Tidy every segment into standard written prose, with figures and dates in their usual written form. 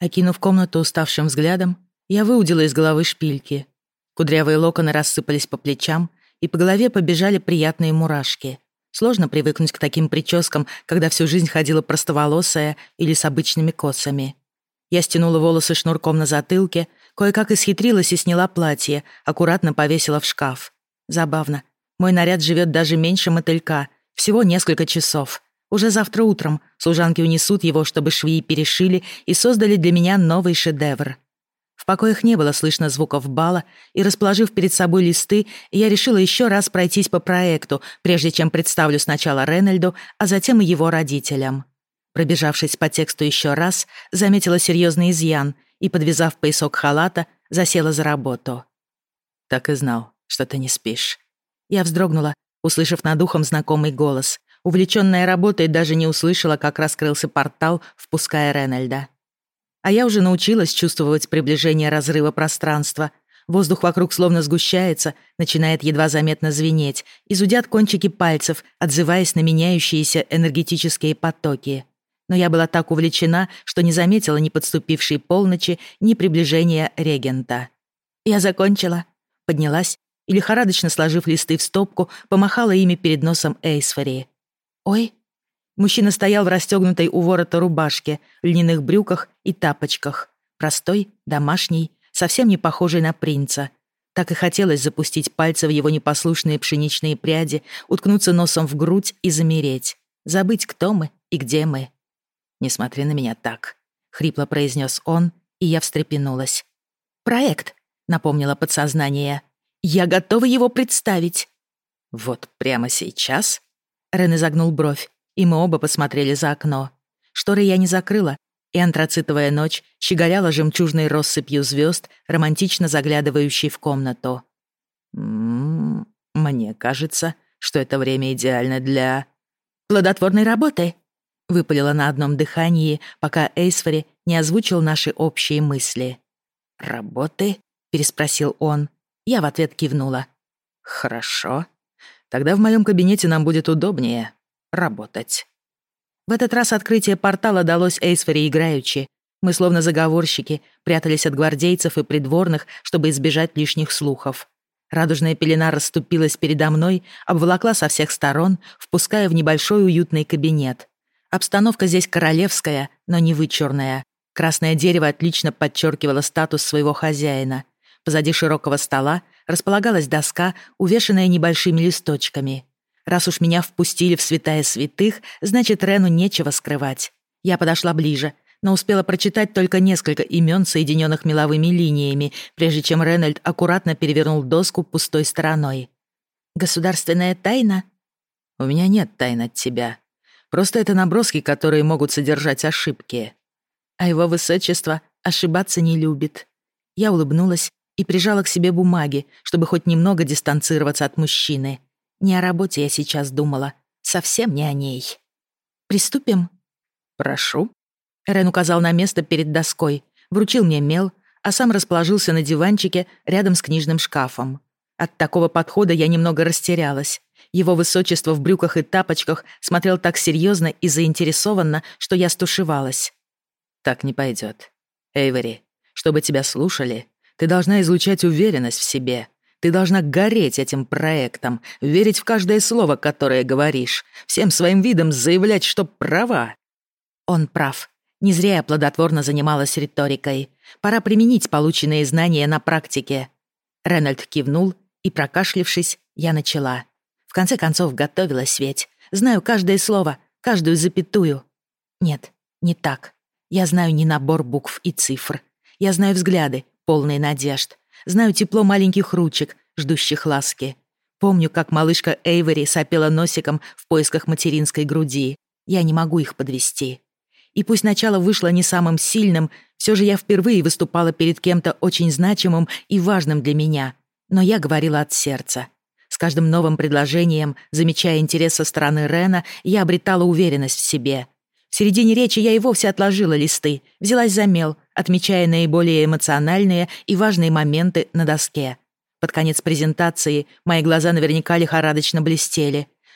Окинув комнату уставшим взглядом, я выудила из головы шпильки. Кудрявые локоны рассыпались по плечам, и по голове побежали приятные мурашки. Сложно привыкнуть к таким прическам, когда всю жизнь ходила простоволосая или с обычными косами. Я стянула волосы шнурком на затылке, кое-как исхитрилась и сняла платье, аккуратно повесила в шкаф. Забавно. Мой наряд живет даже меньше мотылька, всего несколько часов. Уже завтра утром служанки унесут его, чтобы швеи перешили и создали для меня новый шедевр. В покоях не было слышно звуков бала, и, расположив перед собой листы, я решила еще раз пройтись по проекту, прежде чем представлю сначала Рейнольду, а затем и его родителям. Пробежавшись по тексту еще раз, заметила серьезный изъян и, подвязав поясок халата, засела за работу. «Так и знал, что ты не спишь». Я вздрогнула, услышав над ухом знакомый голос. Увлечённая работой, даже не услышала, как раскрылся портал, впуская Рейнольда. А я уже научилась чувствовать приближение разрыва пространства. Воздух вокруг словно сгущается, начинает едва заметно звенеть, и зудят кончики пальцев, отзываясь на меняющиеся энергетические потоки. Но я была так увлечена, что не заметила ни подступившей полночи, ни приближения регента. Я закончила, поднялась и, лихорадочно сложив листы в стопку, помахала ими перед носом Эйсфери. «Ой». Мужчина стоял в расстёгнутой у ворота рубашке, льняных брюках и тапочках. Простой, домашний, совсем не похожий на принца. Так и хотелось запустить пальцы в его непослушные пшеничные пряди, уткнуться носом в грудь и замереть. Забыть, кто мы и где мы. «Не смотри на меня так», — хрипло произнес он, и я встрепенулась. «Проект», — напомнило подсознание. «Я готова его представить». «Вот прямо сейчас?» Рен изогнул бровь, и мы оба посмотрели за окно. Шторы я не закрыла, и антрацитовая ночь щеголяла жемчужной россыпью звезд, романтично заглядывающей в комнату. «Мне кажется, что это время идеально для...» «Плодотворной работы», — выпалила на одном дыхании, пока Эйсфери не озвучил наши общие мысли. «Работы?» — переспросил он. Я в ответ кивнула. «Хорошо. Тогда в моем кабинете нам будет удобнее работать». В этот раз открытие портала далось Эйсфери играючи. Мы, словно заговорщики, прятались от гвардейцев и придворных, чтобы избежать лишних слухов. Радужная пелена расступилась передо мной, обволокла со всех сторон, впуская в небольшой уютный кабинет. Обстановка здесь королевская, но не вычурная. Красное дерево отлично подчеркивало статус своего хозяина. Позади широкого стола располагалась доска, увешанная небольшими листочками. Раз уж меня впустили в святая святых, значит, Рену нечего скрывать. Я подошла ближе, но успела прочитать только несколько имен, соединенных меловыми линиями, прежде чем Рейнольд аккуратно перевернул доску пустой стороной. «Государственная тайна?» «У меня нет тайн от тебя. Просто это наброски, которые могут содержать ошибки. А его высочество ошибаться не любит». Я улыбнулась и прижала к себе бумаги, чтобы хоть немного дистанцироваться от мужчины. Не о работе я сейчас думала, совсем не о ней. «Приступим?» «Прошу». Рен указал на место перед доской, вручил мне мел, а сам расположился на диванчике рядом с книжным шкафом. От такого подхода я немного растерялась. Его высочество в брюках и тапочках смотрел так серьезно и заинтересованно, что я стушевалась. «Так не пойдет. Эйвери, чтобы тебя слушали, ты должна излучать уверенность в себе. Ты должна гореть этим проектом, верить в каждое слово, которое говоришь, всем своим видом заявлять, что права». Он прав. Не зря я плодотворно занималась риторикой. Пора применить полученные знания на практике. Рейнольд кивнул, и, прокашлявшись, я начала. В конце концов, готовилась ведь. Знаю каждое слово, каждую запятую. Нет, не так. Я знаю не набор букв и цифр. Я знаю взгляды, полные надежд. Знаю тепло маленьких ручек, ждущих ласки. Помню, как малышка Эйвери сопела носиком в поисках материнской груди. Я не могу их подвести. И пусть начало вышло не самым сильным, все же я впервые выступала перед кем-то очень значимым и важным для меня. Но я говорила от сердца. С каждым новым предложением, замечая интерес со стороны Рена, я обретала уверенность в себе. В середине речи я и вовсе отложила листы, взялась за мел, отмечая наиболее эмоциональные и важные моменты на доске. Под конец презентации мои глаза наверняка лихорадочно блестели.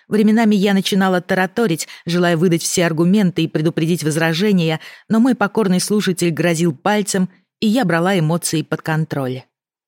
Временами я начинала тараторить, желая выдать все аргументы и предупредить возражения, но мой покорный слушатель грозил пальцем, и я брала эмоции под контроль.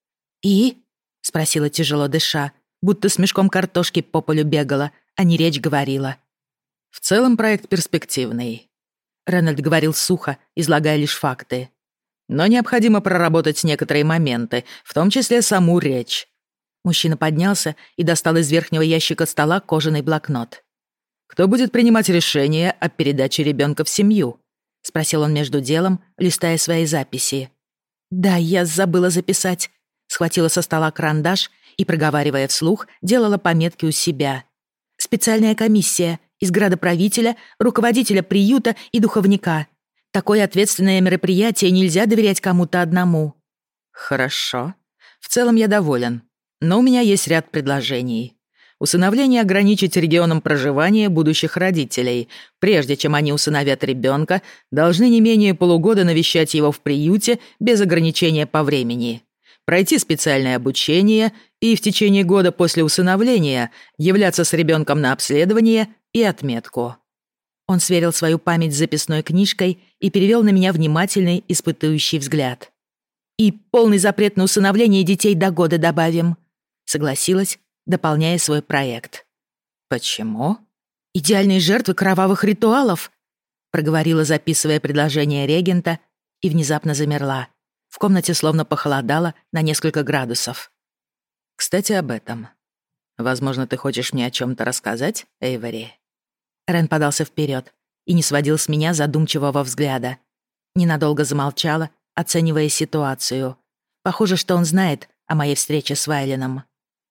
«И?» — спросила тяжело дыша, будто с мешком картошки по полю бегала, а не речь говорила. «В целом проект перспективный», — Ренальд говорил сухо, излагая лишь факты. «Но необходимо проработать некоторые моменты, в том числе саму речь». Мужчина поднялся и достал из верхнего ящика стола кожаный блокнот. «Кто будет принимать решение о передаче ребенка в семью?» — спросил он между делом, листая свои записи. «Да, я забыла записать». Схватила со стола карандаш и, проговаривая вслух, делала пометки у себя. «Специальная комиссия из градоправителя, руководителя приюта и духовника. Такое ответственное мероприятие нельзя доверять кому-то одному». «Хорошо. В целом я доволен. Но у меня есть ряд предложений. Усыновление ограничить регионом проживания будущих родителей. Прежде чем они усыновят ребенка, должны не менее полугода навещать его в приюте без ограничения по времени. Пройти специальное обучение и в течение года после усыновления являться с ребенком на обследование и отметку». Он сверил свою память с записной книжкой и перевел на меня внимательный, испытующий взгляд. «И полный запрет на усыновление детей до года добавим», — согласилась, дополняя свой проект. «Почему?» «Идеальные жертвы кровавых ритуалов», — проговорила, записывая предложение регента, и внезапно замерла. В комнате словно похолодало на несколько градусов. «Кстати, об этом. Возможно, ты хочешь мне о чем-то рассказать, Эйвори?» Рен подался вперед и не сводил с меня задумчивого взгляда. Ненадолго замолчала, оценивая ситуацию. Похоже, что он знает о моей встрече с Вайленом.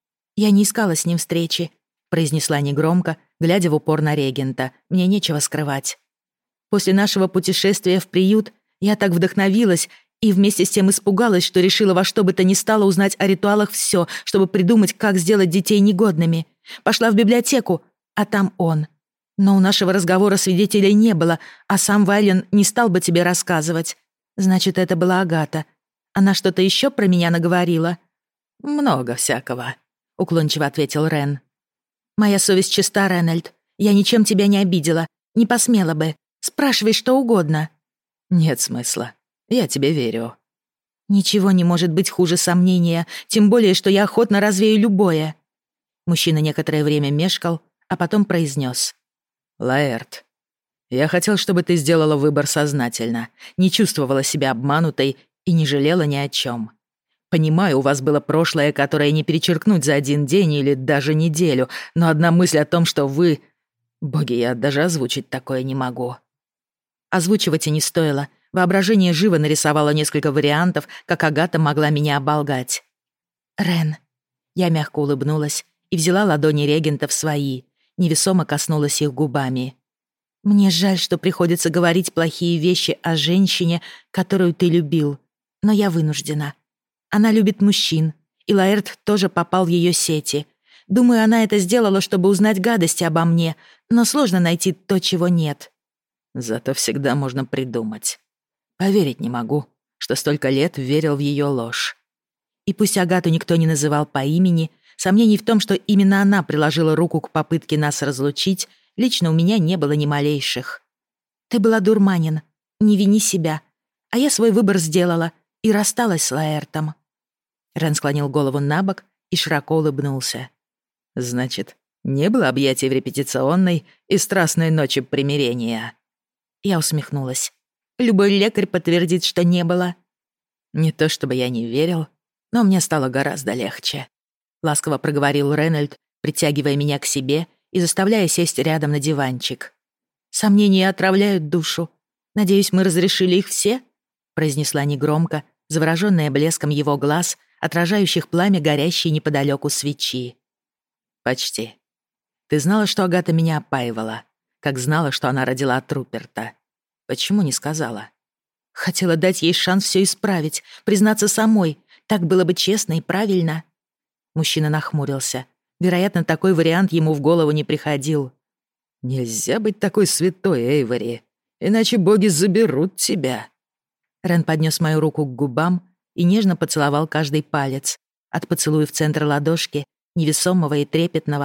«Я не искала с ним встречи», — произнесла негромко, глядя в упор на регента. «Мне нечего скрывать. После нашего путешествия в приют я так вдохновилась и вместе с тем испугалась, что решила во что бы то ни стало узнать о ритуалах все, чтобы придумать, как сделать детей негодными. Пошла в библиотеку, а там он. Но у нашего разговора свидетелей не было, а сам Вайлен не стал бы тебе рассказывать. Значит, это была Агата. Она что-то еще про меня наговорила?» «Много всякого», — уклончиво ответил Рен. «Моя совесть чиста, Ренальд. Я ничем тебя не обидела. Не посмела бы. Спрашивай что угодно». «Нет смысла. Я тебе верю». «Ничего не может быть хуже сомнения, тем более, что я охотно развею любое». Мужчина некоторое время мешкал, а потом произнес: «Лаэрт, я хотел, чтобы ты сделала выбор сознательно, не чувствовала себя обманутой и не жалела ни о чем. Понимаю, у вас было прошлое, которое не перечеркнуть за один день или даже неделю, но одна мысль о том, что вы... Боги, я даже озвучить такое не могу». Озвучивать и не стоило. Воображение живо нарисовало несколько вариантов, как Агата могла меня оболгать. «Рен». Я мягко улыбнулась и взяла ладони регента в свои, невесомо коснулась их губами. «Мне жаль, что приходится говорить плохие вещи о женщине, которую ты любил, но я вынуждена. Она любит мужчин, и Лаэрт тоже попал в ее сети. Думаю, она это сделала, чтобы узнать гадости обо мне, но сложно найти то, чего нет». «Зато всегда можно придумать. Поверить не могу, что столько лет верил в ее ложь». И пусть Агату никто не называл по имени, сомнений в том, что именно она приложила руку к попытке нас разлучить, лично у меня не было ни малейших. «Ты была дурманин, не вини себя. А я свой выбор сделала и рассталась с Лаэртом». Рен склонил голову набок и широко улыбнулся. «Значит, не было объятий в репетиционной и страстной ночи примирения?» Я усмехнулась. «Любой лекарь подтвердит, что не было». «Не то чтобы я не верил, но мне стало гораздо легче», — ласково проговорил Ренальд, притягивая меня к себе и заставляя сесть рядом на диванчик. «Сомнения отравляют душу. Надеюсь, мы разрешили их все?» — произнесла негромко, заворожённая блеском его глаз, отражающих пламя горящей неподалёку свечи. «Почти. Ты знала, что Агата меня опаивала, как знала, что она родила от Руперта. Почему не сказала?» «Хотела дать ей шанс всё исправить, признаться самой. Так было бы честно и правильно». Мужчина нахмурился. Вероятно, такой вариант ему в голову не приходил. «Нельзя быть такой святой, Эйвори, иначе боги заберут тебя». Рен поднес мою руку к губам и нежно поцеловал каждый палец. От поцелуя в центр ладошки, невесомого и трепетного,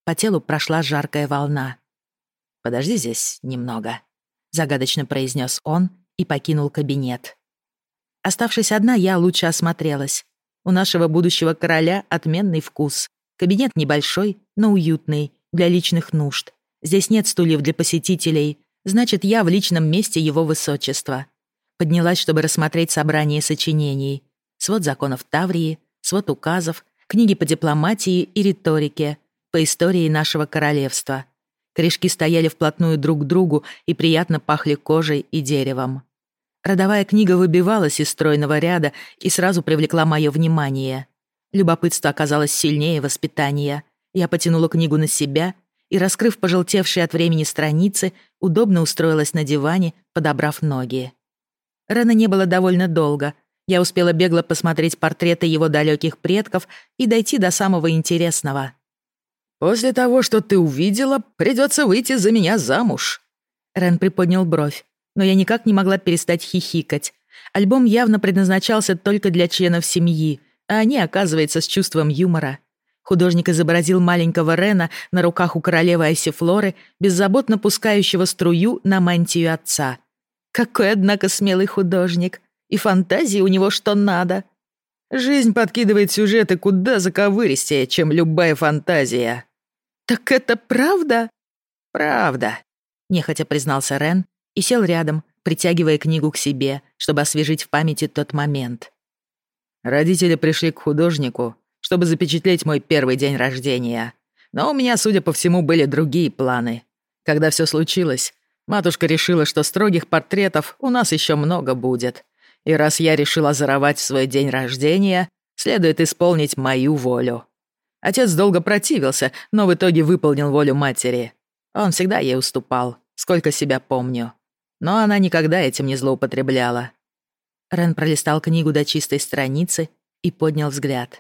По телу прошла жаркая волна. «Подожди здесь немного», — загадочно произнес он и покинул кабинет. Оставшись одна, я лучше осмотрелась. У нашего будущего короля отменный вкус. Кабинет небольшой, но уютный, для личных нужд. Здесь нет стульев для посетителей, значит, я в личном месте его высочества. Поднялась, чтобы рассмотреть собрание сочинений. Свод законов Таврии, свод указов, книги по дипломатии и риторике, по истории нашего королевства. Корешки стояли вплотную друг к другу и приятно пахли кожей и деревом. Родовая книга выбивалась из стройного ряда и сразу привлекла мое внимание. Любопытство оказалось сильнее воспитания. Я потянула книгу на себя и, раскрыв пожелтевшие от времени страницы, удобно устроилась на диване, подобрав ноги. Рена не было довольно долго. Я успела бегло посмотреть портреты его далеких предков и дойти до самого интересного. «После того, что ты увидела, придется выйти за меня замуж». Рен приподнял бровь, но я никак не могла перестать хихикать. Альбом явно предназначался только для членов семьи, а они, оказывается, с чувством юмора. Художник изобразил маленького Рена на руках у королевы Айсифлоры, беззаботно пускающего струю на мантию отца. Какой, однако, смелый художник. И фантазии у него что надо. Жизнь подкидывает сюжеты куда заковыристее, чем любая фантазия. «Так это правда?» «Правда», — нехотя признался Рен и сел рядом, притягивая книгу к себе, чтобы освежить в памяти тот момент. Родители пришли к художнику, чтобы запечатлеть мой первый день рождения. Но у меня, судя по всему, были другие планы. Когда все случилось, матушка решила, что строгих портретов у нас еще много будет. И раз я решила озоровать свой день рождения, следует исполнить мою волю. Отец долго противился, но в итоге выполнил волю матери. Он всегда ей уступал, сколько себя помню. Но она никогда этим не злоупотребляла. Рен пролистал книгу до чистой страницы и поднял взгляд.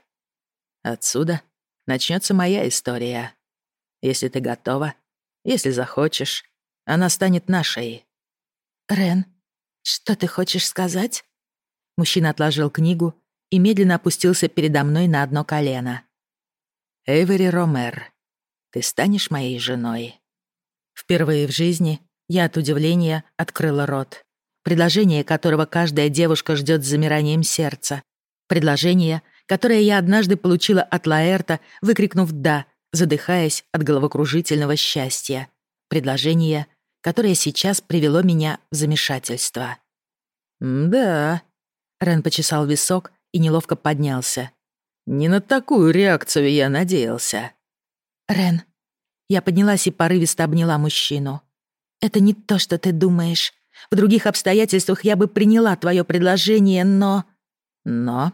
Отсюда начнется моя история. Если ты готова, если захочешь, она станет нашей. Рен, что ты хочешь сказать? Мужчина отложил книгу и медленно опустился передо мной на одно колено. Эйвери Ромер, ты станешь моей женой? Впервые в жизни я от удивления открыла рот. Предложение, которого каждая девушка ждет с замиранием сердца. Предложение, которое я однажды получила от Лаэрта, выкрикнув «да», задыхаясь от головокружительного счастья. Предложение, которое сейчас привело меня в замешательство. «Да», — Рен почесал висок и неловко поднялся. «Не на такую реакцию я надеялся». «Рен», я поднялась и порывисто обняла мужчину. «Это не то, что ты думаешь. В других обстоятельствах я бы приняла твое предложение, но...» «Но?»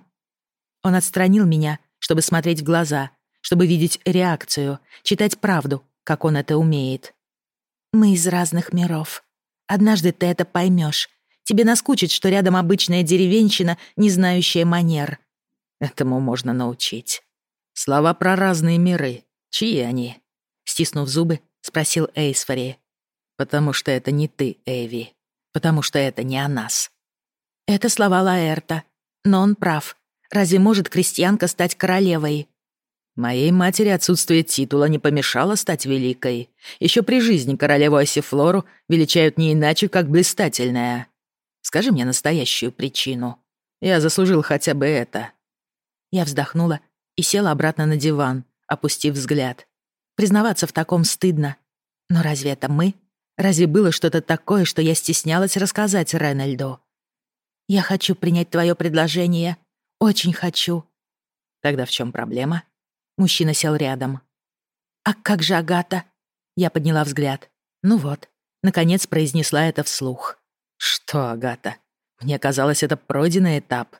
Он отстранил меня, чтобы смотреть в глаза, чтобы видеть реакцию, читать правду, как он это умеет. «Мы из разных миров. Однажды ты это поймешь. Тебе наскучит, что рядом обычная деревенщина, не знающая манер». «Этому можно научить. Слова про разные миры. Чьи они?» Стиснув зубы, спросил Эйсфори. «Потому что это не ты, Эйви. Потому что это не о нас». Это слова Лаэрта. Но он прав. Разве может крестьянка стать королевой? Моей матери отсутствие титула не помешало стать великой. Еще при жизни королеву Айсифлору величают не иначе, как блистательная. Скажи мне настоящую причину. Я заслужил хотя бы это». Я вздохнула и села обратно на диван, опустив взгляд. Признаваться в таком стыдно. Но разве это мы? Разве было что-то такое, что я стеснялась рассказать Ренальду? «Я хочу принять твое предложение. Очень хочу». «Тогда в чем проблема?» Мужчина сел рядом. «А как же Агата?» Я подняла взгляд. Ну вот, наконец произнесла это вслух. «Что, Агата? Мне казалось, это пройденный этап».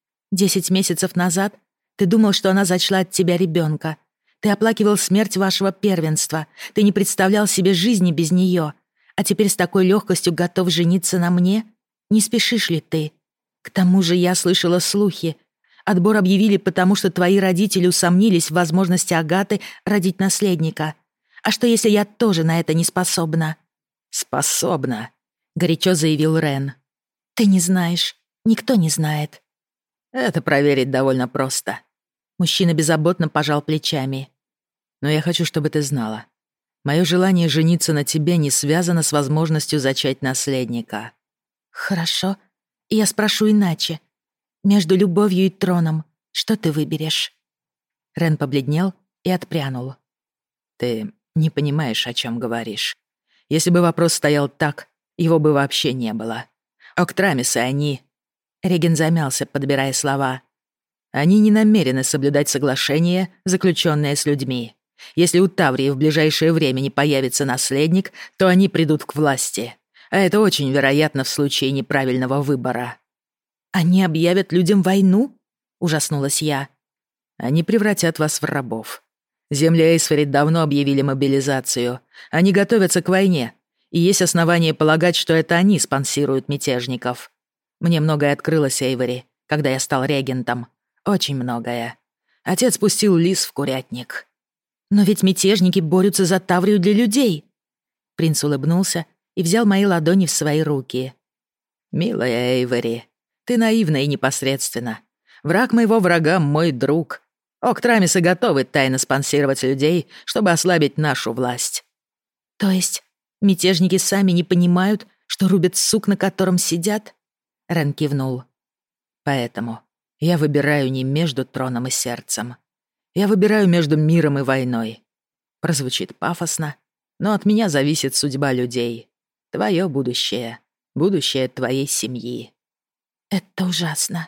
10 месяцев назад ты думал, что она зачла от тебя ребенка. Ты оплакивал смерть вашего первенства. Ты не представлял себе жизни без нее. А теперь с такой легкостью готов жениться на мне? Не спешишь ли ты? К тому же я слышала слухи. Отбор объявили, потому что твои родители усомнились в возможности Агаты родить наследника. А что, если я тоже на это не способна?» «Способна», — горячо заявил Рен. «Ты не знаешь. Никто не знает». «Это проверить довольно просто». Мужчина беззаботно пожал плечами. Но я хочу, чтобы ты знала. Мое желание жениться на тебе не связано с возможностью зачать наследника». «Хорошо. Я спрошу иначе. Между любовью и троном что ты выберешь?» Рен побледнел и отпрянул. «Ты не понимаешь, о чем говоришь. Если бы вопрос стоял так, его бы вообще не было. Октрамисы, они...» Реген замялся, подбирая слова. «Они не намерены соблюдать соглашение, заключенное с людьми. Если у Таврии в ближайшее время не появится наследник, то они придут к власти. А это очень вероятно в случае неправильного выбора». «Они объявят людям войну?» — ужаснулась я. «Они превратят вас в рабов. Земли Эйсферит давно объявили мобилизацию. Они готовятся к войне, и есть основания полагать, что это они спонсируют мятежников. Мне многое открылось, Эйвори, когда я стал регентом. Очень многое. Отец пустил лис в курятник». «Но ведь мятежники борются за Таврию для людей». Принц улыбнулся и взял мои ладони в свои руки. «Милая Эйвори, ты наивна и непосредственна. Враг моего врага — мой друг. Октрамисы готовы тайно спонсировать людей, чтобы ослабить нашу власть». «То есть мятежники сами не понимают, что рубят сук, на котором сидят?» Рен кивнул. «Поэтому я выбираю не между троном и сердцем. Я выбираю между миром и войной. Прозвучит пафосно, но от меня зависит судьба людей. Твое будущее, будущее твоей семьи». «Это ужасно».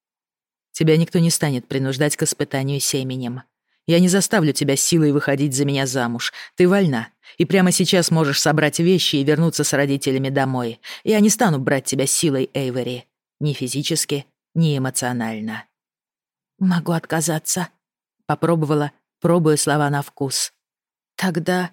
«Тебя никто не станет принуждать к испытанию семенем. Я не заставлю тебя силой выходить за меня замуж. Ты вольна, и прямо сейчас можешь собрать вещи и вернуться с родителями домой. Я не стану брать тебя силой, Эйвори. Ни физически, ни эмоционально». «Могу отказаться», — попробовала, пробуя слова на вкус. «Тогда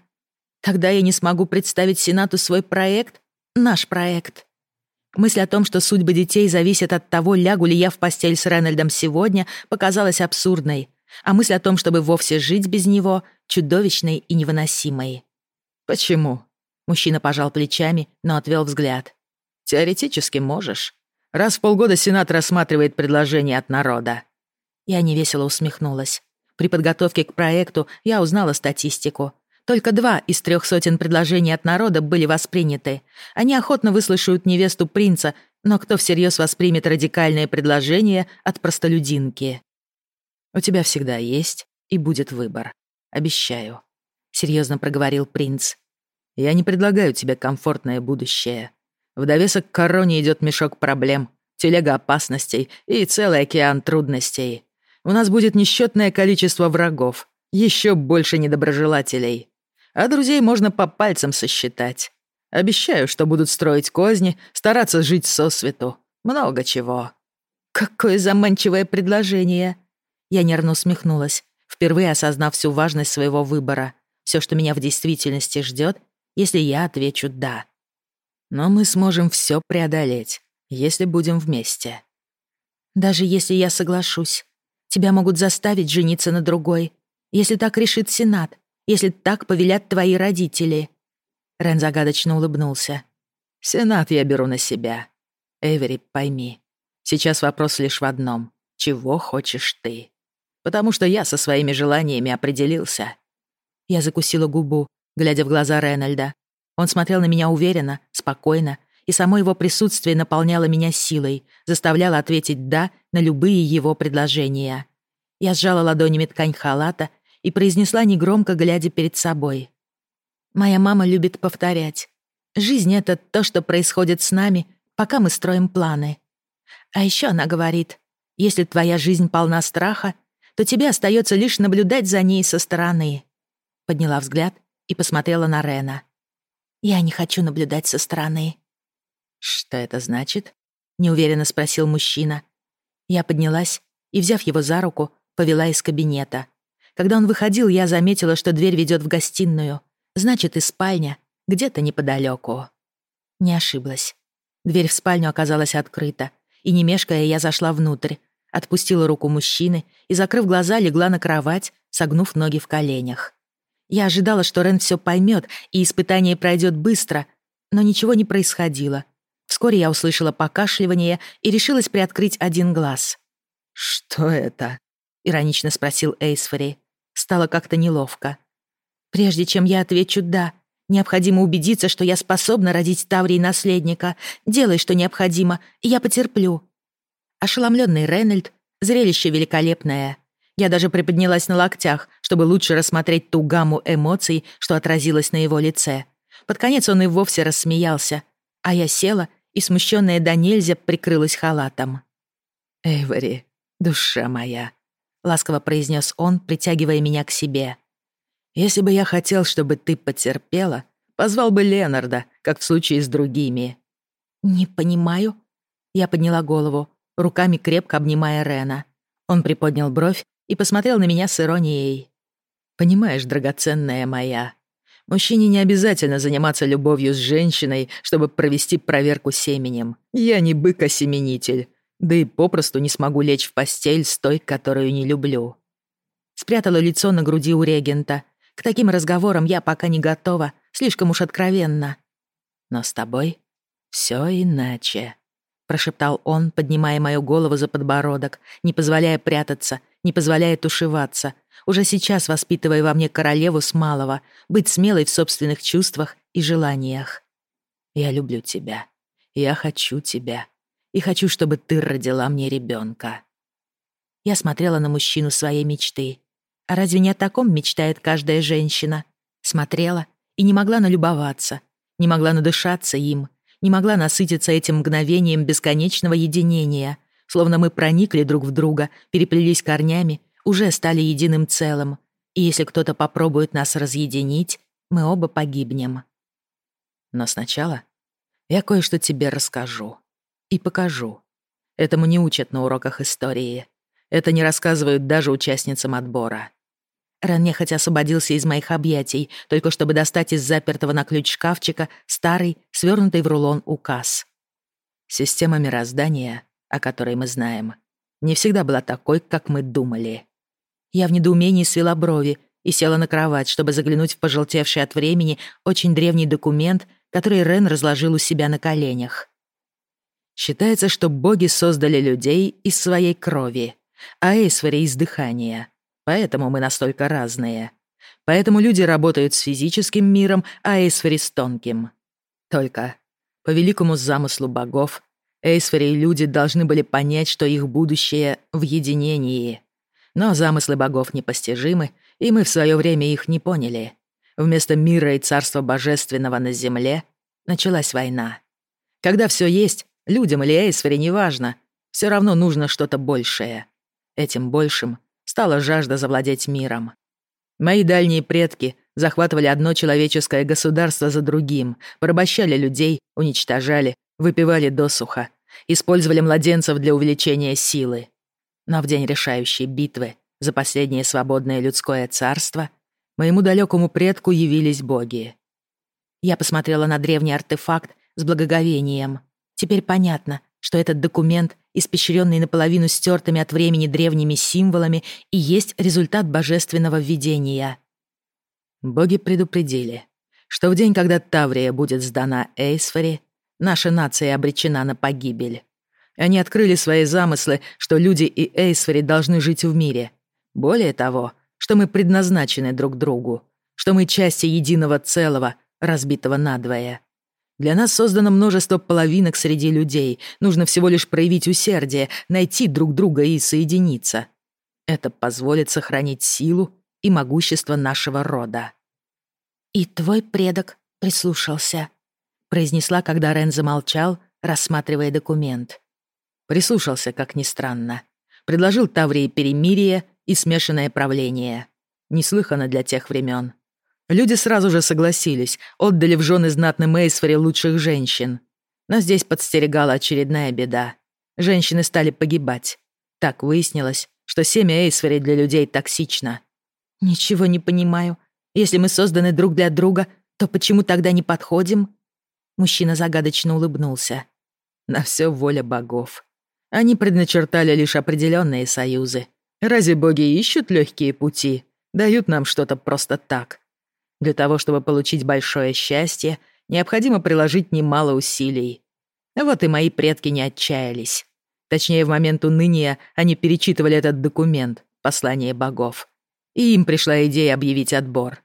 я не смогу представить Сенату свой проект, наш проект». Мысль о том, что судьбы детей зависят от того, лягу ли я в постель с Ренальдом сегодня, показалась абсурдной, а мысль о том, чтобы вовсе жить без него, чудовищной и невыносимой. «Почему?» — мужчина пожал плечами, но отвел взгляд. «Теоретически можешь. Раз в полгода Сенат рассматривает предложение от народа». Я невесело усмехнулась. При подготовке к проекту я узнала статистику. Только 2 из 300 предложений от народа были восприняты. Они охотно выслушают невесту принца, но кто всерьез воспримет радикальное предложение от простолюдинки? «У тебя всегда есть и будет выбор. Обещаю», — серьезно проговорил принц. «Я не предлагаю тебе комфортное будущее. В довесок к короне идет мешок проблем, телега опасностей и целый океан трудностей. У нас будет несчетное количество врагов, еще больше недоброжелателей. А друзей можно по пальцам сосчитать. Обещаю, что будут строить козни, стараться жить сосвету. Много чего». «Какое заманчивое предложение!» Я нервно усмехнулась, впервые осознав всю важность своего выбора. Все, что меня в действительности ждет, если я отвечу «да». «Но мы сможем все преодолеть, если будем вместе». «Даже если я соглашусь, тебя могут заставить жениться на другой, если так решит Сенат, если так повелят твои родители». Рен загадочно улыбнулся. «Сенат я беру на себя. Эйвори, пойми, сейчас вопрос лишь в одном. Чего хочешь ты? Потому что я со своими желаниями определился». Я закусила губу, глядя в глаза Ренальда. Он смотрел на меня уверенно, спокойно, и само его присутствие наполняло меня силой, заставляло ответить «да» на любые его предложения. Я сжала ладонями ткань халата и произнесла негромко, глядя перед собой. «Моя мама любит повторять. Жизнь — это то, что происходит с нами, пока мы строим планы. А еще она говорит, если твоя жизнь полна страха, то тебе остается лишь наблюдать за ней со стороны». Подняла взгляд и посмотрела на Рена. «Я не хочу наблюдать со стороны». «Что это значит?» — неуверенно спросил мужчина. Я поднялась и, взяв его за руку, повела из кабинета. Когда он выходил, я заметила, что дверь ведет в гостиную. Значит, и спальня где-то неподалеку. Не ошиблась. Дверь в спальню оказалась открыта, и, не мешкая, я зашла внутрь, отпустила руку мужчины и, закрыв глаза, легла на кровать, согнув ноги в коленях. Я ожидала, что Рен все поймет, и испытание пройдет быстро, но ничего не происходило. Вскоре я услышала покашливание и решилась приоткрыть один глаз. «Что это?» — иронично спросил Эйсфори. Стало как-то неловко. Прежде чем я отвечу «да», необходимо убедиться, что я способна родить Таврии наследника. Делай, что необходимо, и я потерплю». Ошеломленный Рейнольд, зрелище великолепное. Я даже приподнялась на локтях, чтобы лучше рассмотреть ту гамму эмоций, что отразилась на его лице. Под конец он и вовсе рассмеялся, а я села и, смущенная до нельзя, прикрылась халатом. «Эйвори, душа моя», — ласково произнес он, притягивая меня к себе. «Если бы я хотел, чтобы ты потерпела, позвал бы Ленарда, как в случае с другими». «Не понимаю». Я подняла голову, руками крепко обнимая Рена. Он приподнял бровь и посмотрел на меня с иронией. «Понимаешь, драгоценная моя, мужчине не обязательно заниматься любовью с женщиной, чтобы провести проверку семенем. Я не бык-осеменитель, да и попросту не смогу лечь в постель с той, которую не люблю». Спрятала лицо на груди у регента. К таким разговорам я пока не готова, слишком уж откровенно. «Но с тобой всё иначе», — прошептал он, поднимая мою голову за подбородок, не позволяя прятаться, не позволяя тушеваться, уже сейчас воспитывая во мне королеву с малого, быть смелой в собственных чувствах и желаниях. «Я люблю тебя. Я хочу тебя. И хочу, чтобы ты родила мне ребёнка». Я смотрела на мужчину своей мечты. А разве не о таком мечтает каждая женщина? Смотрела и не могла налюбоваться, не могла надышаться им, не могла насытиться этим мгновением бесконечного единения, словно мы проникли друг в друга, переплелись корнями, уже стали единым целым. И если кто-то попробует нас разъединить, мы оба погибнем. Но сначала я кое-что тебе расскажу и покажу. Этому не учат на уроках истории. Это не рассказывают даже участницам отбора. Рен нехотя освободился из моих объятий, только чтобы достать из запертого на ключ шкафчика старый, свернутый в рулон указ. Система мироздания, о которой мы знаем, не всегда была такой, как мы думали. Я в недоумении свела брови и села на кровать, чтобы заглянуть в пожелтевший от времени очень древний документ, который Рен разложил у себя на коленях. Считается, что боги создали людей из своей крови, а Эйсвери из дыхания. Поэтому мы настолько разные. Поэтому люди работают с физическим миром, а Эйсвери с тонким. Только по великому замыслу богов Эйсвери и люди должны были понять, что их будущее в единении. Но замыслы богов непостижимы, и мы в свое время их не поняли. Вместо мира и царства божественного на земле началась война. Когда все есть, людям или Эйсвери неважно, все равно нужно что-то большее. Этим большим стала жажда завладеть миром. Мои дальние предки захватывали одно человеческое государство за другим, порабощали людей, уничтожали, выпивали досуха, использовали младенцев для увеличения силы. Но в день решающей битвы за последнее свободное людское царство моему далекому предку явились боги. Я посмотрела на древний артефакт с благоговением. Теперь понятно, что этот документ, испещренный наполовину стертыми от времени древними символами, и есть результат божественного видения. Боги предупредили, что в день, когда Таврия будет сдана Эйсфери, наша нация обречена на погибель. Они открыли свои замыслы, что люди и Эйсфери должны жить в мире. Более того, что мы предназначены друг другу, что мы части единого целого, разбитого надвое. Для нас создано множество половинок среди людей. Нужно всего лишь проявить усердие, найти друг друга и соединиться. Это позволит сохранить силу и могущество нашего рода. «И твой предок прислушался», — произнесла, когда Рен замолчал, рассматривая документ. Прислушался, как ни странно. Предложил Таврии перемирие и смешанное правление. Неслыханно для тех времен. Люди сразу же согласились, отдали в жены знатным Эйсфери лучших женщин. Но здесь подстерегала очередная беда. Женщины стали погибать. Так выяснилось, что семя Эйсфери для людей токсично. «Ничего не понимаю. Если мы созданы друг для друга, то почему тогда не подходим?» Мужчина загадочно улыбнулся. На все воля богов. Они предначертали лишь определенные союзы. Разве боги ищут легкие пути? Дают нам что-то просто так. Для того, чтобы получить большое счастье, необходимо приложить немало усилий. Вот и мои предки не отчаялись. Точнее, в момент уныния они перечитывали этот документ, послание богов. И им пришла идея объявить отбор.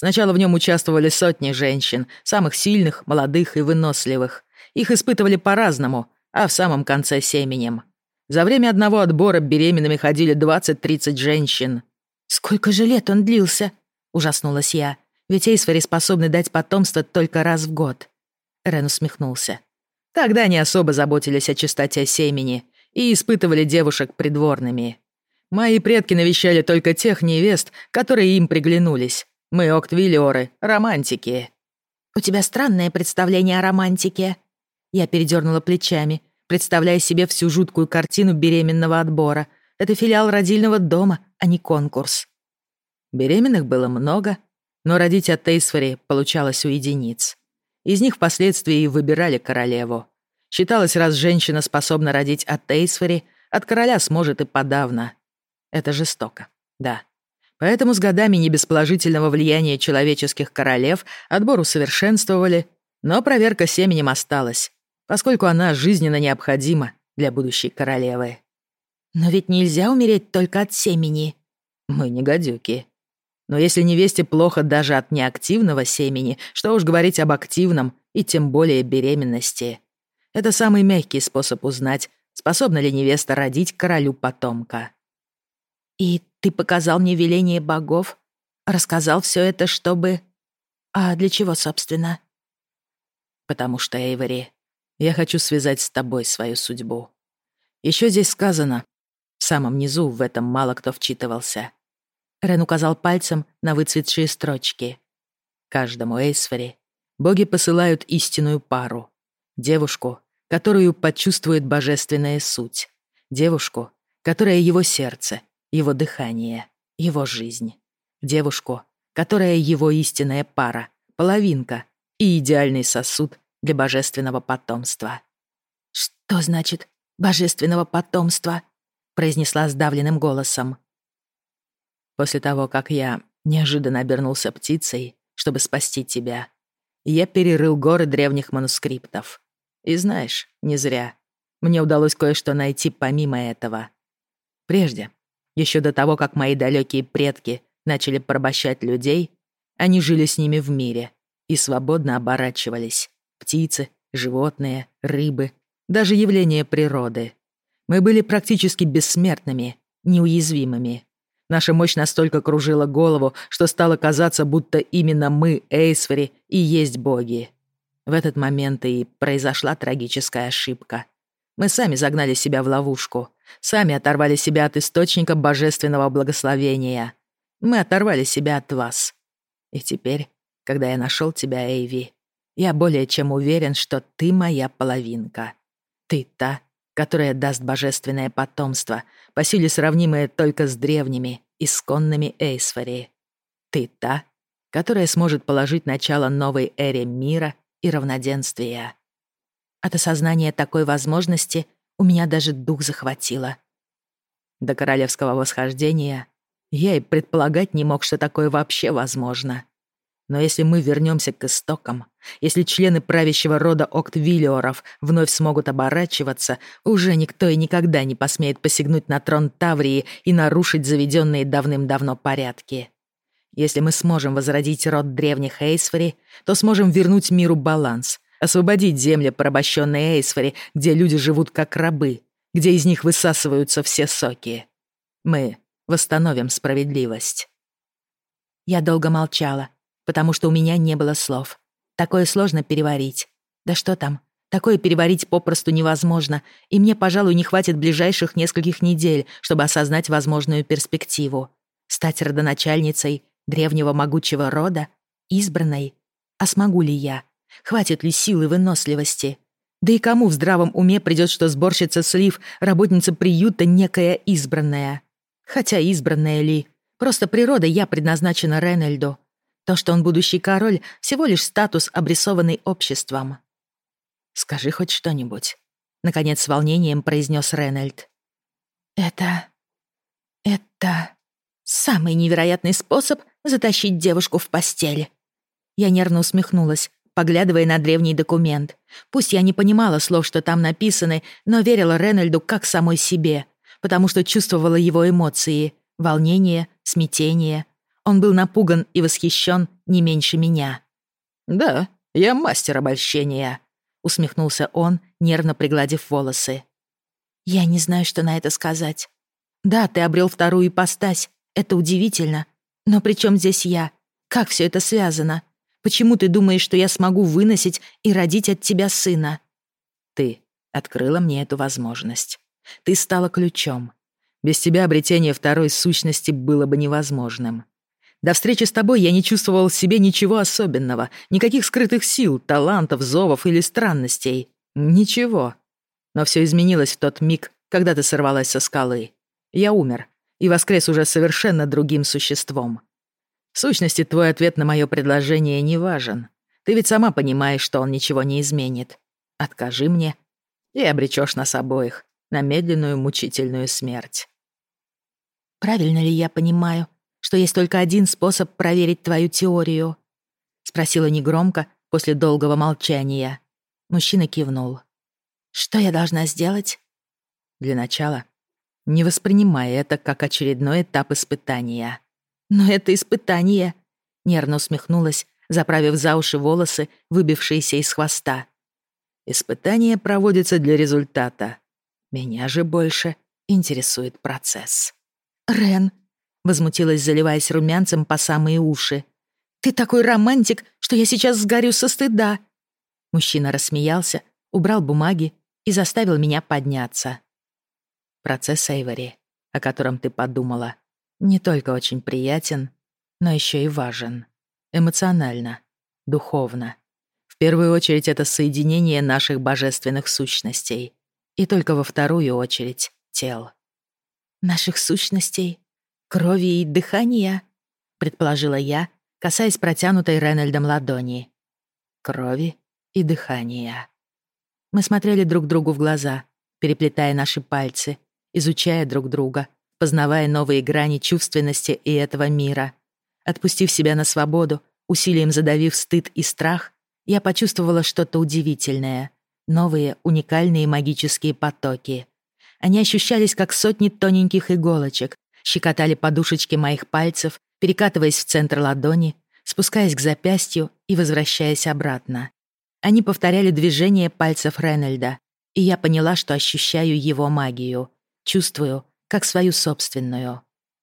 Сначала в нем участвовали сотни женщин, самых сильных, молодых и выносливых. Их испытывали по-разному, а в самом конце семенем. За время одного отбора беременными ходили 20-30 женщин. «Сколько же лет он длился?» — ужаснулась я. «Ведь эйсфери способны дать потомство только раз в год». Рен усмехнулся. Тогда не особо заботились о чистоте семени и испытывали девушек придворными. Мои предки навещали только тех невест, которые им приглянулись. Мы, Октвиллиоры, романтики. «У тебя странное представление о романтике». Я передернула плечами, представляя себе всю жуткую картину беременного отбора. Это филиал родильного дома, а не конкурс. Беременных было много, но родить от Эйсфери получалось у единиц. Из них впоследствии и выбирали королеву. Считалось, раз женщина способна родить от Эйсфери, от короля сможет и подавно. Это жестоко, да. Поэтому с годами не без положительного влияния человеческих королев отбор усовершенствовали, но проверка семенем осталась, поскольку она жизненно необходима для будущей королевы. «Но ведь нельзя умереть только от семени». Мы не гадюки. Но если невесте плохо даже от неактивного семени, что уж говорить об активном и тем более беременности. Это самый мягкий способ узнать, способна ли невеста родить королю потомка. «И ты показал мне веление богов? Рассказал все это, чтобы... А для чего, собственно?» «Потому что, Эйвори, я хочу связать с тобой свою судьбу. Еще здесь сказано, в самом низу в этом мало кто вчитывался». Рен указал пальцем на выцветшие строчки. «Каждому Эйсфери боги посылают истинную пару. Девушку, которую почувствует божественная суть. Девушку, которая его сердце, его дыхание, его жизнь. Девушку, которая его истинная пара, половинка и идеальный сосуд для божественного потомства». «Что значит «божественного потомства»?» произнесла сдавленным голосом. «После того, как я неожиданно обернулся птицей, чтобы спасти тебя, я перерыл горы древних манускриптов. И знаешь, не зря. Мне удалось кое-что найти помимо этого. Прежде, еще до того, как мои далекие предки начали порабощать людей, они жили с ними в мире и свободно оборачивались. Птицы, животные, рыбы, даже явления природы. Мы были практически бессмертными, неуязвимыми. Наша мощь настолько кружила голову, что стало казаться, будто именно мы, Эйсфери, и есть боги. В этот момент и произошла трагическая ошибка. Мы сами загнали себя в ловушку, сами оторвали себя от источника божественного благословения. Мы оторвали себя от вас. И теперь, когда я нашел тебя, Эйви, я более чем уверен, что ты моя половинка. Ты та, которая даст божественное потомство, по силе сравнимое только с древними, исконными Эйсфери. Ты та, которая сможет положить начало новой эре мира и равноденствия. От осознания такой возможности у меня даже дух захватило. До королевского восхождения я и предполагать не мог, что такое вообще возможно. Но если мы вернемся к истокам, если члены правящего рода Октвиллиоров вновь смогут оборачиваться, уже никто и никогда не посмеет посягнуть на трон Таврии и нарушить заведенные давным-давно порядки. Если мы сможем возродить род древних Эйсфери, то сможем вернуть миру баланс, освободить земли, порабощенные Эйсфери, где люди живут как рабы, где из них высасываются все соки. Мы восстановим справедливость. Я долго молчала, потому что у меня не было слов. Такое сложно переварить. Да что там, такое переварить попросту невозможно, и мне, пожалуй, не хватит ближайших нескольких недель, чтобы осознать возможную перспективу. Стать родоначальницей древнего могучего рода, избранной. А смогу ли я? Хватит ли силы выносливости? Да и кому в здравом уме придет, что сборщица слив, работница приюта некая избранная? Хотя избранная ли? Просто природой я предназначена Ренальду. То, что он будущий король, всего лишь статус, обрисованный обществом. «Скажи хоть что-нибудь», — наконец с волнением произнес Ренальд. Это самый невероятный способ затащить девушку в постель». Я нервно усмехнулась, поглядывая на древний документ. Пусть я не понимала слов, что там написаны, но верила Ренальду как самой себе, потому что чувствовала его эмоции — волнение, смятение. Он был напуган и восхищен, не меньше меня. «Да, я мастер обольщения», — усмехнулся он, нервно пригладив волосы. «Я не знаю, что на это сказать. Да, ты обрел вторую ипостась, это удивительно. Но при чем здесь я? Как все это связано? Почему ты думаешь, что я смогу выносить и родить от тебя сына?» «Ты открыла мне эту возможность. Ты стала ключом. Без тебя обретение второй сущности было бы невозможным. До встречи с тобой я не чувствовал в себе ничего особенного, никаких скрытых сил, талантов, зовов или странностей. Ничего. Но все изменилось в тот миг, когда ты сорвалась со скалы. Я умер и воскрес уже совершенно другим существом. В сущности, твой ответ на мое предложение не важен. Ты ведь сама понимаешь, что он ничего не изменит. Откажи мне, и обречешь нас обоих на медленную мучительную смерть». «Правильно ли я понимаю, что есть только один способ проверить твою теорию?» — спросила негромко после долгого молчания. Мужчина кивнул. «Что я должна сделать?» «Для начала, не воспринимай это как очередной этап испытания». «Но это испытание», — нервно усмехнулась, заправив за уши волосы, выбившиеся из хвоста. «Испытание проводится для результата. Меня же больше интересует процесс». «Рен», — возмутилась, заливаясь румянцем по самые уши. «Ты такой романтик, что я сейчас сгорю со стыда». Мужчина рассмеялся, убрал бумаги и заставил меня подняться. «Процесс, Эйвори, о котором ты подумала, не только очень приятен, но еще и важен. Эмоционально, духовно. В первую очередь это соединение наших божественных сущностей. И только во вторую очередь тел». «Наших сущностей? Крови и дыхания?» — предположила я, касаясь протянутой Ренальдом ладони. «Крови и дыхания». Мы смотрели друг другу в глаза, переплетая наши пальцы, изучая друг друга, познавая новые грани чувственности и этого мира. Отпустив себя на свободу, усилием задавив стыд и страх, я почувствовала что-то удивительное. Новые, уникальные магические потоки. Они ощущались как сотни тоненьких иголочек, щекотали подушечки моих пальцев, перекатываясь в центр ладони, спускаясь к запястью и возвращаясь обратно. Они повторяли движения пальцев Ренальда, и я поняла, что ощущаю его магию, чувствую, как свою собственную.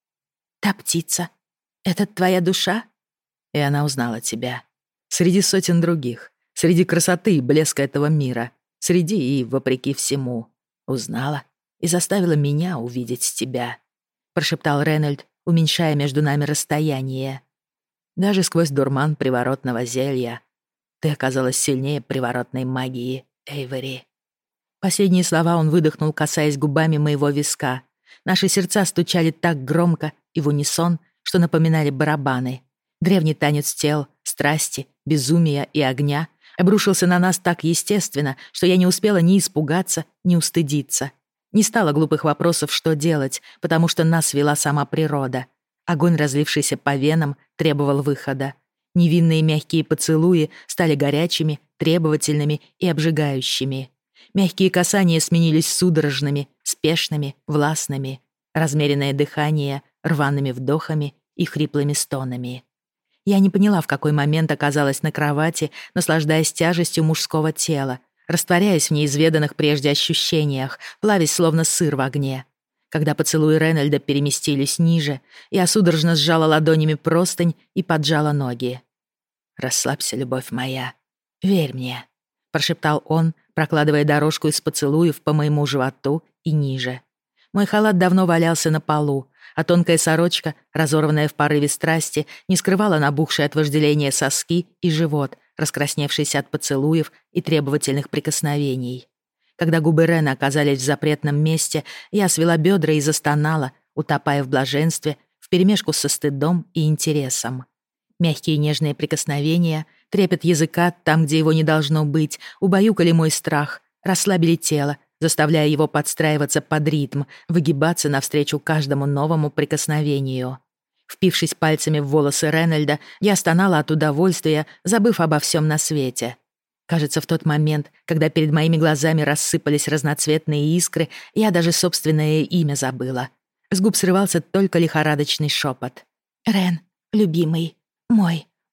«Та птица, это твоя душа?» И она узнала тебя. Среди сотен других, среди красоты и блеска этого мира, среди и вопреки всему. Узнала и заставила меня увидеть тебя», — прошептал Ренальд, уменьшая между нами расстояние. «Даже сквозь дурман приворотного зелья ты оказалась сильнее приворотной магии, Эйвори». Последние слова он выдохнул, касаясь губами моего виска. Наши сердца стучали так громко и в унисон, что напоминали барабаны. Древний танец тел, страсти, безумия и огня обрушился на нас так естественно, что я не успела ни испугаться, ни устыдиться. Не стало глупых вопросов, что делать, потому что нас вела сама природа. Огонь, разлившийся по венам, требовал выхода. Невинные мягкие поцелуи стали горячими, требовательными и обжигающими. Мягкие касания сменились судорожными, спешными, властными. Размеренное дыхание рваными вдохами и хриплыми стонами. Я не поняла, в какой момент оказалась на кровати, наслаждаясь тяжестью мужского тела, растворяясь в неизведанных прежде ощущениях, плавясь словно сыр в огне. Когда поцелуи Ренальда переместились ниже, я судорожно сжала ладонями простынь и поджала ноги. «Расслабься, любовь моя. Верь мне», — прошептал он, прокладывая дорожку из поцелуев по моему животу и ниже. Мой халат давно валялся на полу, а тонкая сорочка, разорванная в порыве страсти, не скрывала набухшие от вожделения соски и живот, раскрасневшийся от поцелуев и требовательных прикосновений. Когда губы Рена оказались в запретном месте, я свела бедра и застонала, утопая в блаженстве, вперемешку со стыдом и интересом. Мягкие нежные прикосновения, трепет языка там, где его не должно быть, убаюкали мой страх, расслабили тело, заставляя его подстраиваться под ритм, выгибаться навстречу каждому новому прикосновению. Впившись пальцами в волосы Ренальда, я стонала от удовольствия, забыв обо всем на свете. Кажется, в тот момент, когда перед моими глазами рассыпались разноцветные искры, я даже собственное имя забыла. С губ срывался только лихорадочный шепот. «Рен, любимый, мой,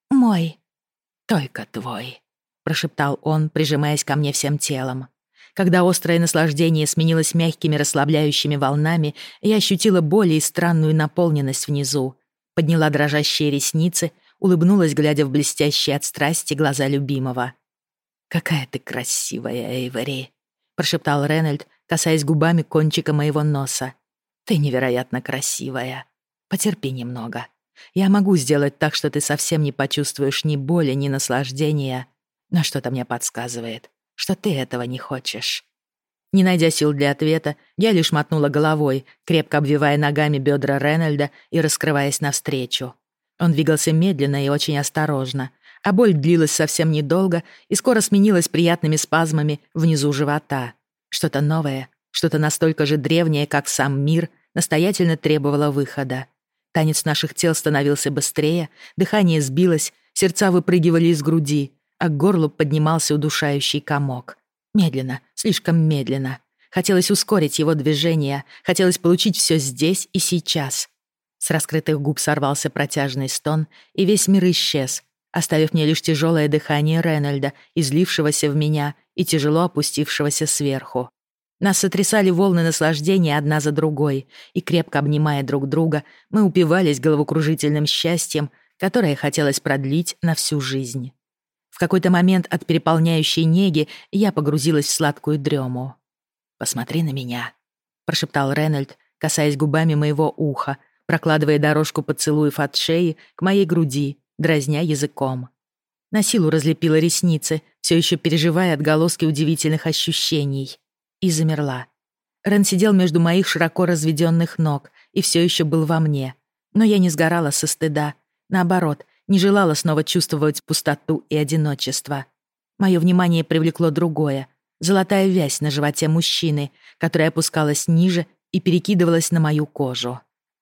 Мой. Только твой», — прошептал он, прижимаясь ко мне всем телом. Когда острое наслаждение сменилось мягкими расслабляющими волнами, я ощутила боль и странную наполненность внизу. Подняла дрожащие ресницы, улыбнулась, глядя в блестящие от страсти глаза любимого. «Какая ты красивая, Эйвори», — прошептал Ренальд, касаясь губами кончика моего носа. «Ты невероятно красивая. Потерпи немного. Я могу сделать так, что ты совсем не почувствуешь ни боли, ни наслаждения, но что-то мне подсказывает, что ты этого не хочешь». Не найдя сил для ответа, я лишь мотнула головой, крепко обвивая ногами бедра Ренальда и раскрываясь навстречу. Он двигался медленно и очень осторожно, а боль длилась совсем недолго и скоро сменилась приятными спазмами внизу живота. Что-то новое, что-то настолько же древнее, как сам мир, настоятельно требовало выхода. Танец наших тел становился быстрее, дыхание сбилось, сердца выпрыгивали из груди, а к горлу поднимался удушающий комок. Медленно, слишком медленно. Хотелось ускорить его движение, хотелось получить все здесь и сейчас. С раскрытых губ сорвался протяжный стон, и весь мир исчез, оставив мне лишь тяжелое дыхание Ренальда, излившегося в меня и тяжело опустившегося сверху. Нас сотрясали волны наслаждения одна за другой, и, крепко обнимая друг друга, мы упивались головокружительным счастьем, которое хотелось продлить на всю жизнь. В какой-то момент от переполняющей неги я погрузилась в сладкую дрему. «Посмотри на меня», — прошептал Ренальд, касаясь губами моего уха, прокладывая дорожку поцелуев от шеи к моей груди, дразня языком. На силу разлепила ресницы, все еще переживая отголоски удивительных ощущений. И замерла. Рен сидел между моих широко разведенных ног и все еще был во мне. Но я не сгорала со стыда. Наоборот, не желала снова чувствовать пустоту и одиночество. Мое внимание привлекло другое. Золотая вязь на животе мужчины, которая опускалась ниже и перекидывалась на мою кожу.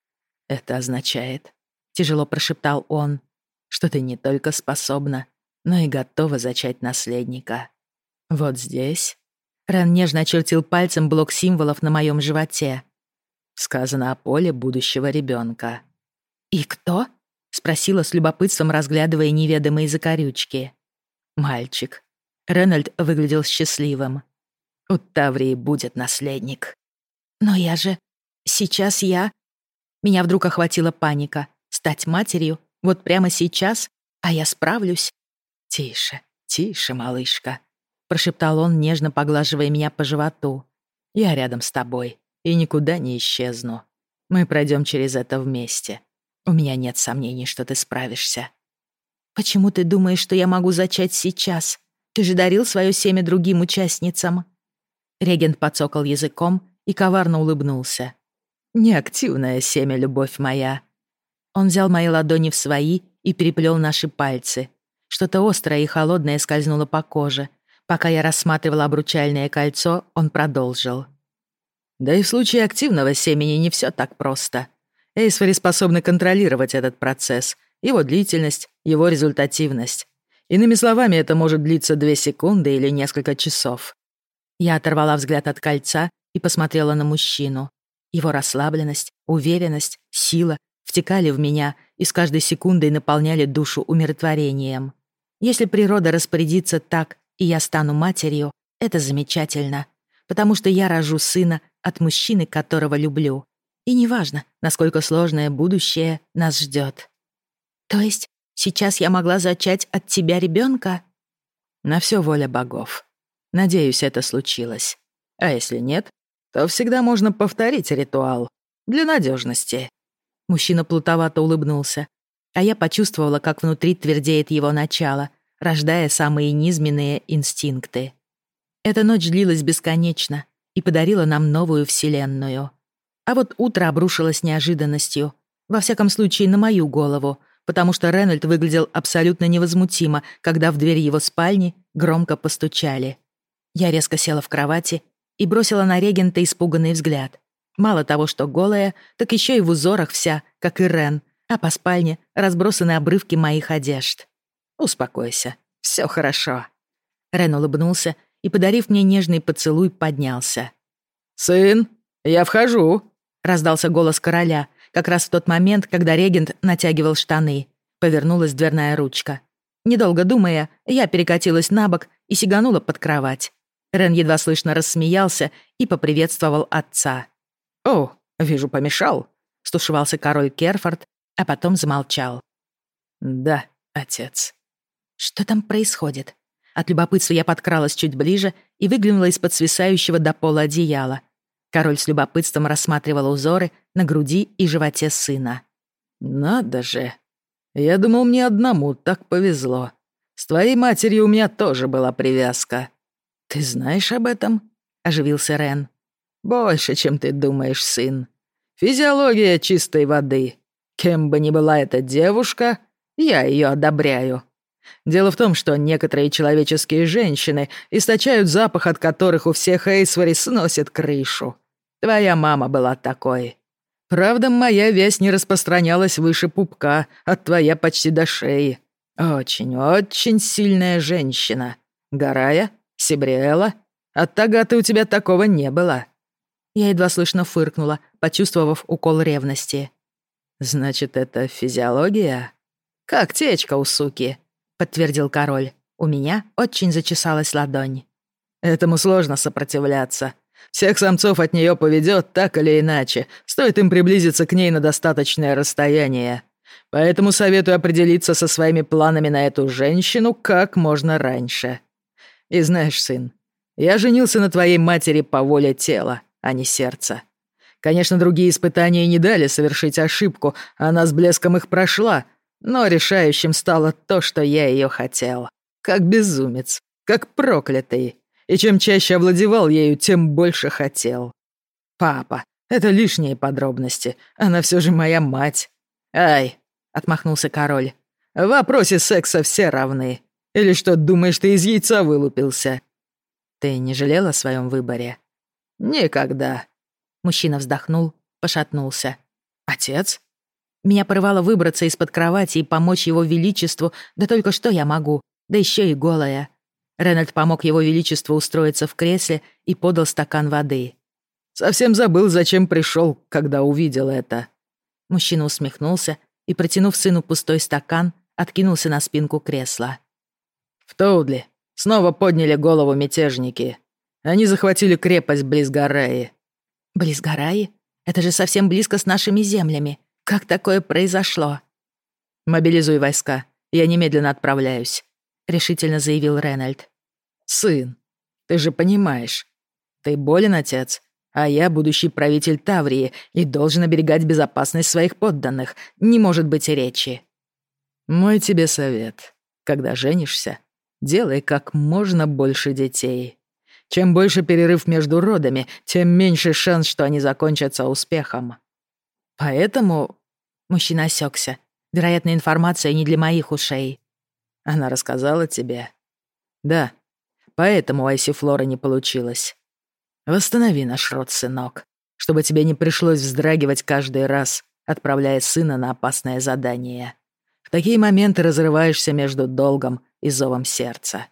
«Это означает», — тяжело прошептал он, «что ты не только способна, но и готова зачать наследника. Вот здесь...» Рен нежно очертил пальцем блок символов на моем животе. «Сказано о поле будущего ребенка». «И кто?» — спросила с любопытством, разглядывая неведомые закорючки. «Мальчик». Ренальд выглядел счастливым. «У Таврии будет наследник». «Но я же... Сейчас я...» Меня вдруг охватила паника. Стать матерью? Вот прямо сейчас? А я справлюсь? «Тише, тише, малышка», — прошептал он, нежно поглаживая меня по животу. «Я рядом с тобой и никуда не исчезну. Мы пройдем через это вместе. У меня нет сомнений, что ты справишься». «Почему ты думаешь, что я могу зачать сейчас? Ты же дарил свое семя другим участницам». Регент подсокал языком и коварно улыбнулся. «Неактивное семя, любовь моя». Он взял мои ладони в свои и переплел наши пальцы. Что-то острое и холодное скользнуло по коже. Пока я рассматривала обручальное кольцо, он продолжил. «Да и в случае активного семени не все так просто. Эйсфери способны контролировать этот процесс, его длительность, его результативность. Иными словами, это может длиться 2 секунды или несколько часов». Я оторвала взгляд от кольца и посмотрела на мужчину. Его расслабленность, уверенность, сила втекали в меня и с каждой секундой наполняли душу умиротворением. Если природа распорядится так, и я стану матерью, это замечательно, потому что я рожу сына от мужчины, которого люблю. И неважно, насколько сложное будущее нас ждет. То есть сейчас я могла зачать от тебя ребенка? На все воля богов. Надеюсь, это случилось. А если нет, то всегда можно повторить ритуал. Для надежности. Мужчина плутовато улыбнулся, а я почувствовала, как внутри твердеет его начало, рождая самые низменные инстинкты. Эта ночь длилась бесконечно и подарила нам новую вселенную. А вот утро обрушилось неожиданностью, во всяком случае на мою голову, потому что Ренальд выглядел абсолютно невозмутимо, когда в дверь его спальни громко постучали. Я резко села в кровати и бросила на регента испуганный взгляд. Мало того, что голая, так еще и в узорах вся, как и Рен, а по спальне разбросаны обрывки моих одежд. «Успокойся, все хорошо». Рен улыбнулся и, подарив мне нежный поцелуй, поднялся. «Сын, я вхожу», — раздался голос короля, как раз в тот момент, когда регент натягивал штаны. Повернулась дверная ручка. Недолго думая, я перекатилась на бок и сиганула под кровать. Рен едва слышно рассмеялся и поприветствовал отца. «О, вижу, помешал», — стушевался король Керфорд, а потом замолчал. «Да, отец». Что там происходит? От любопытства я подкралась чуть ближе и выглянула из-под свисающего до пола одеяла. Король с любопытством рассматривал узоры на груди и животе сына. «Надо же. Я думал, мне одному так повезло. С твоей матерью у меня тоже была привязка. Ты знаешь об этом?» — оживился Рен. «Больше, чем ты думаешь, сын. Физиология чистой воды. Кем бы ни была эта девушка, я ее одобряю. Дело в том, что некоторые человеческие женщины источают запах, от которых у всех Эйсвери сносит крышу. Твоя мама была такой. Правда, моя весть не распространялась выше пупка, а твоя почти до шеи. Очень-очень сильная женщина. Гарая? Сибриэла? От Тагаты у тебя такого не было». Я едва слышно фыркнула, почувствовав укол ревности. «Значит, это физиология? Как течка у суки», — подтвердил король. У меня очень зачесалась ладонь. «Этому сложно сопротивляться. Всех самцов от нее поведет так или иначе, стоит им приблизиться к ней на достаточное расстояние. Поэтому советую определиться со своими планами на эту женщину как можно раньше. И знаешь, сын, я женился на твоей матери по воле тела, а не сердца. Конечно, другие испытания не дали совершить ошибку, она с блеском их прошла, но решающим стало то, что я ее хотел. Как безумец, как проклятый. И чем чаще овладевал ею, тем больше хотел. Папа, это лишние подробности, она все же моя мать. Ай, отмахнулся король, в вопросе секса все равны. Или что, думаешь, ты из яйца вылупился? Ты не жалел о своем выборе? Никогда. Мужчина вздохнул, пошатнулся. Отец? Меня порывало выбраться из-под кровати и помочь его величеству, да только что я могу, да еще и голая. Ренальд помог его величеству устроиться в кресле и подал стакан воды. «Совсем забыл, зачем пришел, когда увидел это». Мужчина усмехнулся и, протянув сыну пустой стакан, откинулся на спинку кресла. «В Тоудли снова подняли голову мятежники. Они захватили крепость близ Гараи». «Близ Гараи? Это же совсем близко с нашими землями. Как такое произошло?» «Мобилизуй войска. Я немедленно отправляюсь», — решительно заявил Ренальд. «Сын, ты же понимаешь, ты болен, отец, а я будущий правитель Таврии и должен оберегать безопасность своих подданных. Не может быть и речи. Мой тебе совет. Когда женишься, делай как можно больше детей. Чем больше перерыв между родами, тем меньше шанс, что они закончатся успехом. Поэтому...» Мужчина осекся. Вероятно, информация не для моих ушей. Она рассказала тебе? Да. Поэтому у Айсифлора не получилось. Восстанови наш род, сынок, чтобы тебе не пришлось вздрагивать каждый раз, отправляя сына на опасное задание. В такие моменты разрываешься между долгом и зовом сердца.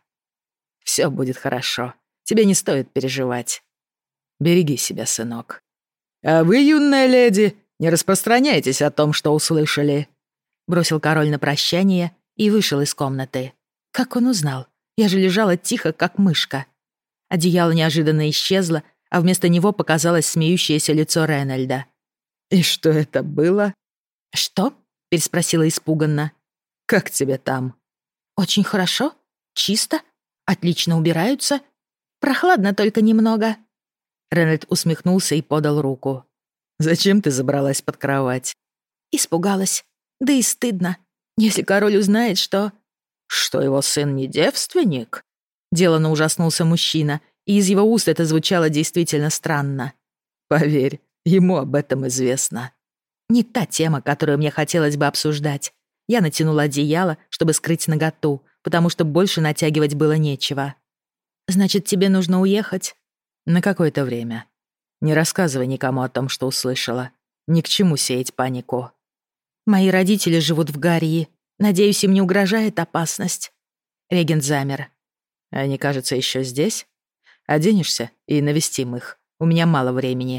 Все будет хорошо. Тебе не стоит переживать. Береги себя, сынок. А вы, юная леди, не распространяйтесь о том, что услышали. Бросил король на прощание и вышел из комнаты. Как он узнал? Я же лежала тихо, как мышка. Одеяло неожиданно исчезло, а вместо него показалось смеющееся лицо Ренальда. «И что это было?» «Что?» — переспросила испуганно. «Как тебе там?» «Очень хорошо. Чисто. Отлично убираются. Прохладно только немного». Ренальд усмехнулся и подал руку. «Зачем ты забралась под кровать?» «Испугалась. Да и стыдно. Если король узнает, что...» «Что его сын не девственник?» Делано ужаснулся мужчина, и из его уст это звучало действительно странно. «Поверь, ему об этом известно». Не та тема, которую мне хотелось бы обсуждать. Я натянула одеяло, чтобы скрыть наготу, потому что больше натягивать было нечего. «Значит, тебе нужно уехать?» «На какое-то время. Не рассказывай никому о том, что услышала. Ни к чему сеять панику». «Мои родители живут в Гарии. Надеюсь, им не угрожает опасность». Регент замер. «Они, кажется, еще здесь? Оденешься и навестим их. У меня мало времени.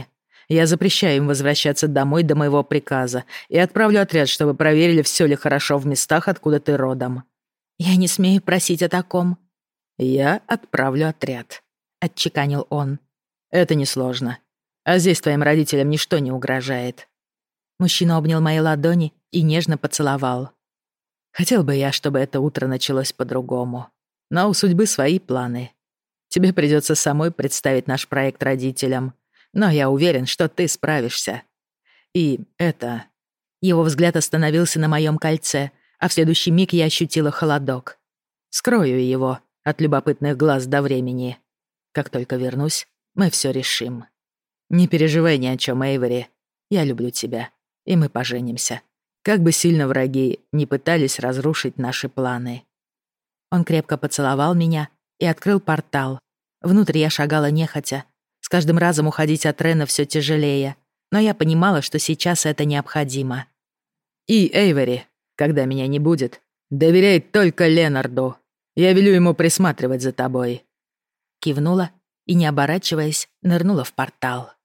Я запрещаю им возвращаться домой до моего приказа и отправлю отряд, чтобы проверили, все ли хорошо в местах, откуда ты родом». «Я не смею просить о таком». «Я отправлю отряд», — отчеканил он. «Это несложно. А здесь твоим родителям ничто не угрожает». Мужчина обнял мои ладони и нежно поцеловал. «Хотел бы я, чтобы это утро началось по-другому. Но у судьбы свои планы. Тебе придется самой представить наш проект родителям. Но я уверен, что ты справишься. И это...» Его взгляд остановился на моем кольце, а в следующий миг я ощутила холодок. «Скрою его от любопытных глаз до времени. Как только вернусь, мы все решим. Не переживай ни о чем, Эйвори. Я люблю тебя, и мы поженимся. Как бы сильно враги не пытались разрушить наши планы». Он крепко поцеловал меня и открыл портал. Внутрь я шагала нехотя. С каждым разом уходить от Рена все тяжелее, но я понимала, что сейчас это необходимо. «И, Эйвори, когда меня не будет, доверяй только Ленарду. Я велю ему присматривать за тобой». Кивнула и, не оборачиваясь, нырнула в портал.